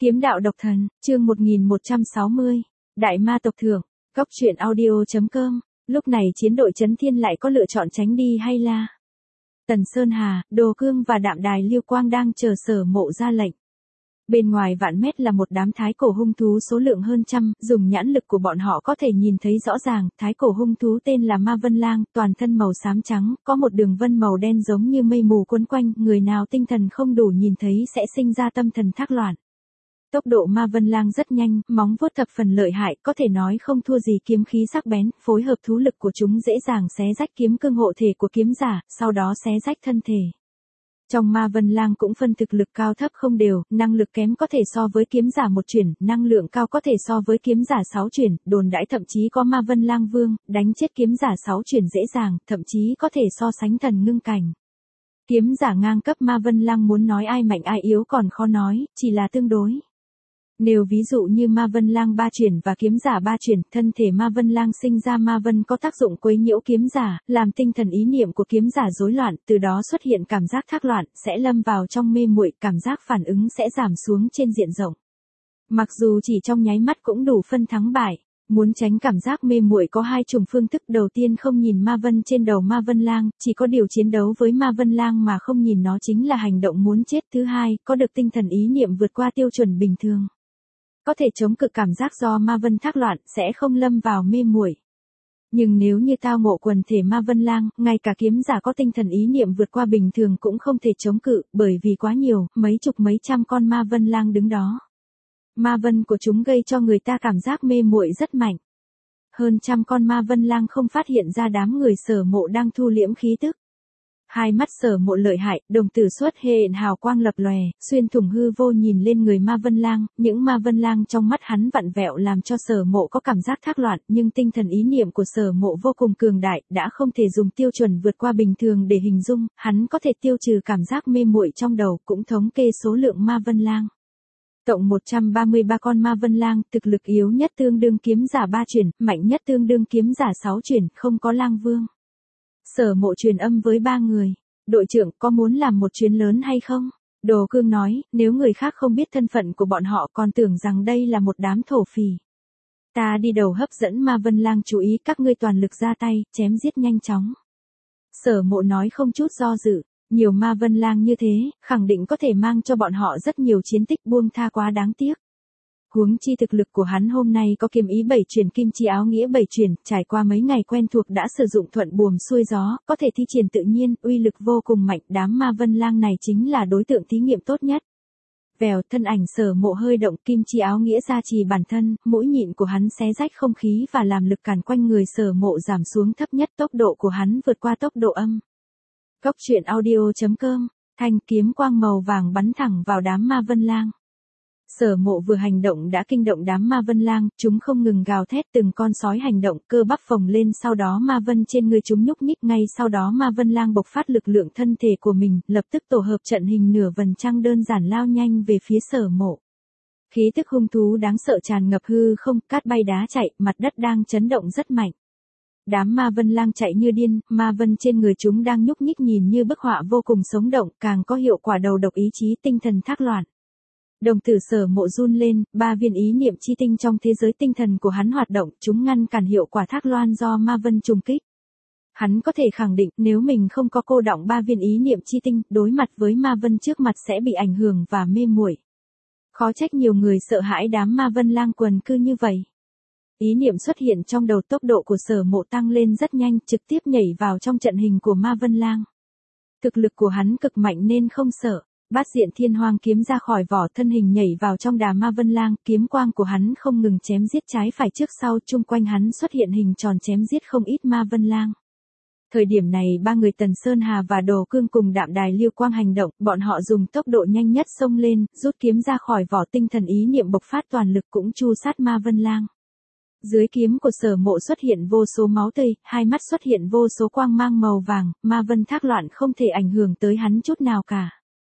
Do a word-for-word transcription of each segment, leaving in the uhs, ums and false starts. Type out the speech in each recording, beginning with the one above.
Kiếm đạo độc thần, chương một nghìn một trăm sáu mươi. Đại ma tộc thưởng, góc truyện audio.com. Lúc này chiến đội Chấn Thiên lại có lựa chọn tránh đi hay là? Tần Sơn Hà, Đồ Cương và Đạm Đài Liêu Quang đang chờ Sở Mộ ra lệnh. Bên ngoài vạn mét là một đám thái cổ hung thú số lượng hơn trăm, dùng nhãn lực của bọn họ có thể nhìn thấy rõ ràng, thái cổ hung thú tên là Ma Vân Lang, toàn thân màu xám trắng, có một đường vân màu đen giống như mây mù quấn quanh, người nào tinh thần không đủ nhìn thấy sẽ sinh ra tâm thần thác loạn. Tốc độ Ma Vân Lang rất nhanh, móng vuốt thập phần lợi hại, có thể nói không thua gì kiếm khí sắc bén, phối hợp thú lực của chúng dễ dàng xé rách kiếm cương hộ thể của kiếm giả, sau đó xé rách thân thể. Trong Ma Vân Lang cũng phân thực lực cao thấp không đều, năng lực kém có thể so với kiếm giả một chuyển, năng lượng cao có thể so với kiếm giả sáu chuyển, đồn đãi thậm chí có Ma Vân Lang Vương, đánh chết kiếm giả sáu chuyển dễ dàng, thậm chí có thể so sánh thần ngưng cảnh. Kiếm giả ngang cấp Ma Vân Lang muốn nói ai mạnh ai yếu còn khó nói, chỉ là tương đối. Nếu ví dụ như Ma Vân Lang ba chuyển và kiếm giả ba chuyển, thân thể Ma Vân Lang sinh ra Ma Vân có tác dụng quấy nhiễu kiếm giả, làm tinh thần ý niệm của kiếm giả rối loạn, từ đó xuất hiện cảm giác thác loạn, sẽ lâm vào trong mê muội, cảm giác phản ứng sẽ giảm xuống trên diện rộng. Mặc dù chỉ trong nháy mắt cũng đủ phân thắng bại. Muốn tránh cảm giác mê muội có hai chủng phương thức, đầu tiên không nhìn Ma Vân trên đầu Ma Vân Lang, chỉ có điều chiến đấu với Ma Vân Lang mà không nhìn nó chính là hành động muốn chết. Thứ hai, có được tinh thần ý niệm vượt qua tiêu chuẩn bình thường. Có thể chống cự cảm giác do Ma Vân thác loạn, sẽ không lâm vào mê muội. Nhưng nếu như tao ngộ quần thể Ma Vân Lang, ngay cả kiếm giả có tinh thần ý niệm vượt qua bình thường cũng không thể chống cự, bởi vì quá nhiều, mấy chục mấy trăm con Ma Vân Lang đứng đó. Ma Vân của chúng gây cho người ta cảm giác mê muội rất mạnh. Hơn trăm con Ma Vân Lang không phát hiện ra đám người Sở Mộ đang thu liễm khí tức. Hai mắt Sở Mộ lợi hại, đồng tử xuất hiện hào quang lập lòe, xuyên thủng hư vô nhìn lên người Ma Vân Lang, những Ma Vân Lang trong mắt hắn vặn vẹo làm cho Sở Mộ có cảm giác thác loạn, nhưng tinh thần ý niệm của Sở Mộ vô cùng cường đại, đã không thể dùng tiêu chuẩn vượt qua bình thường để hình dung, hắn có thể tiêu trừ cảm giác mê muội trong đầu, cũng thống kê số lượng Ma Vân Lang. Tổng một trăm ba mươi ba con Ma Vân Lang, thực lực yếu nhất tương đương kiếm giả ba chuyển, mạnh nhất tương đương kiếm giả sáu chuyển, không có Lang Vương. Sở Mộ truyền âm với ba người, đội trưởng có muốn làm một chuyến lớn hay không? Đồ Cương nói, nếu người khác không biết thân phận của bọn họ còn tưởng rằng đây là một đám thổ phỉ. Ta đi đầu hấp dẫn Ma Vân Lang chú ý, các ngươi toàn lực ra tay, chém giết nhanh chóng. Sở Mộ nói không chút do dự. Nhiều Ma Vân Lang như thế, khẳng định có thể mang cho bọn họ rất nhiều chiến tích, buông tha quá đáng tiếc. Huống chi thực lực của hắn hôm nay có kiếm ý bảy chuyển, kim chi áo nghĩa bảy chuyển, trải qua mấy ngày quen thuộc đã sử dụng thuận buồm xuôi gió, có thể thi triển tự nhiên, uy lực vô cùng mạnh, đám Ma Vân Lang này chính là đối tượng thí nghiệm tốt nhất. Vèo, thân ảnh Sở Mộ hơi động, kim chi áo nghĩa gia trì bản thân, mũi nhịn của hắn xé rách không khí và làm lực càn quanh người Sở Mộ giảm xuống thấp nhất, tốc độ của hắn vượt qua tốc độ âm. Góc truyện audio.com, thanh kiếm quang màu vàng bắn thẳng vào đám Ma Vân Lang. Sở Mộ vừa hành động đã kinh động đám Ma Vân Lang, chúng không ngừng gào thét, từng con sói hành động, cơ bắp phồng lên, sau đó Ma Vân trên người chúng nhúc nhích, ngay sau đó Ma Vân Lang bộc phát lực lượng thân thể của mình, lập tức tổ hợp trận hình nửa vầng trăng đơn giản lao nhanh về phía Sở Mộ. Khí tức hung thú đáng sợ tràn ngập hư không, cát bay đá chạy, mặt đất đang chấn động rất mạnh. Đám Ma Vân Lang chạy như điên, Ma Vân trên người chúng đang nhúc nhích nhìn như bức họa vô cùng sống động, càng có hiệu quả đầu độc ý chí, tinh thần thác loạn. Đồng tử Sở Mộ run lên, ba viên ý niệm chi tinh trong thế giới tinh thần của hắn hoạt động, chúng ngăn cản hiệu quả thác loan do Ma Vân trùng kích. Hắn có thể khẳng định, nếu mình không có cô đọng ba viên ý niệm chi tinh, đối mặt với Ma Vân trước mặt sẽ bị ảnh hưởng và mê muội. Khó trách nhiều người sợ hãi đám Ma Vân Lang quần cư như vậy. Ý niệm xuất hiện trong đầu, tốc độ của Sở Mộ tăng lên rất nhanh, trực tiếp nhảy vào trong trận hình của Ma Vân Lang. Thực lực của hắn cực mạnh nên không sợ. Bát diện thiên hoang kiếm ra khỏi vỏ, thân hình nhảy vào trong đà Ma Vân Lang, kiếm quang của hắn không ngừng chém giết trái phải trước sau, chung quanh hắn xuất hiện hình tròn chém giết không ít Ma Vân Lang. Thời điểm này ba người Tần Sơn Hà và Đồ Cương cùng Đạm Đài Liêu Quang hành động, bọn họ dùng tốc độ nhanh nhất xông lên, rút kiếm ra khỏi vỏ, tinh thần ý niệm bộc phát toàn lực cũng chu sát Ma Vân Lang. Dưới kiếm của Sở Mộ xuất hiện vô số máu tươi, hai mắt xuất hiện vô số quang mang màu vàng, Ma Vân thác loạn không thể ảnh hưởng tới hắn chút nào cả.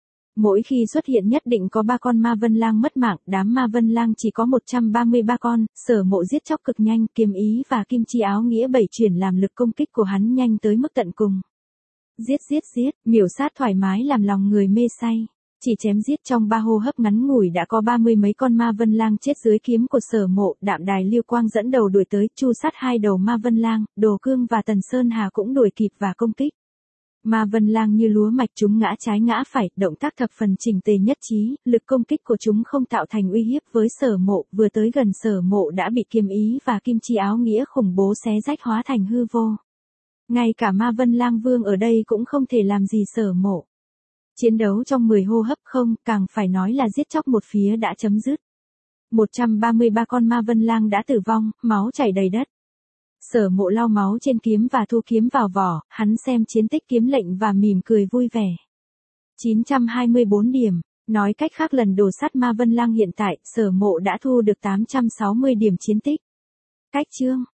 Mỗi khi xuất hiện nhất định có ba con Ma Vân Lang mất mạng, đám Ma Vân Lang chỉ có một trăm ba mươi ba con, Sở Mộ giết chóc cực nhanh, kiếm ý và kim chi áo nghĩa bảy chuyển làm lực công kích của hắn nhanh tới mức tận cùng. Giết giết giết, miểu sát thoải mái làm lòng người mê say. Chỉ chém giết trong ba hô hấp ngắn ngủi đã có ba mươi mấy con ma vân lang chết dưới kiếm của Sở Mộ, Đạm Đài Lưu Quang dẫn đầu đuổi tới, chu sát hai đầu ma vân lang, Đồ Cương và Tần Sơn Hà cũng đuổi kịp và công kích. Ma vân lang như lúa mạch, chúng ngã trái ngã phải, động tác thập phần chỉnh tề nhất trí, lực công kích của chúng không tạo thành uy hiếp với Sở Mộ, vừa tới gần Sở Mộ đã bị kiếm ý và kim chi áo nghĩa khủng bố xé rách hóa thành hư vô. Ngay cả ma vân lang vương ở đây cũng không thể làm gì Sở Mộ. Chiến đấu trong mười hô hấp không, càng phải nói là giết chóc một phía đã chấm dứt. một trăm ba mươi ba con ma vân lang đã tử vong, máu chảy đầy đất. Sở Mộ lau máu trên kiếm và thu kiếm vào vỏ, hắn xem chiến tích kiếm lệnh và mỉm cười vui vẻ. chín trăm hai mươi bốn điểm, nói cách khác lần đổ sát ma vân lang hiện tại, Sở Mộ đã thu được tám trăm sáu mươi điểm chiến tích. Cách chương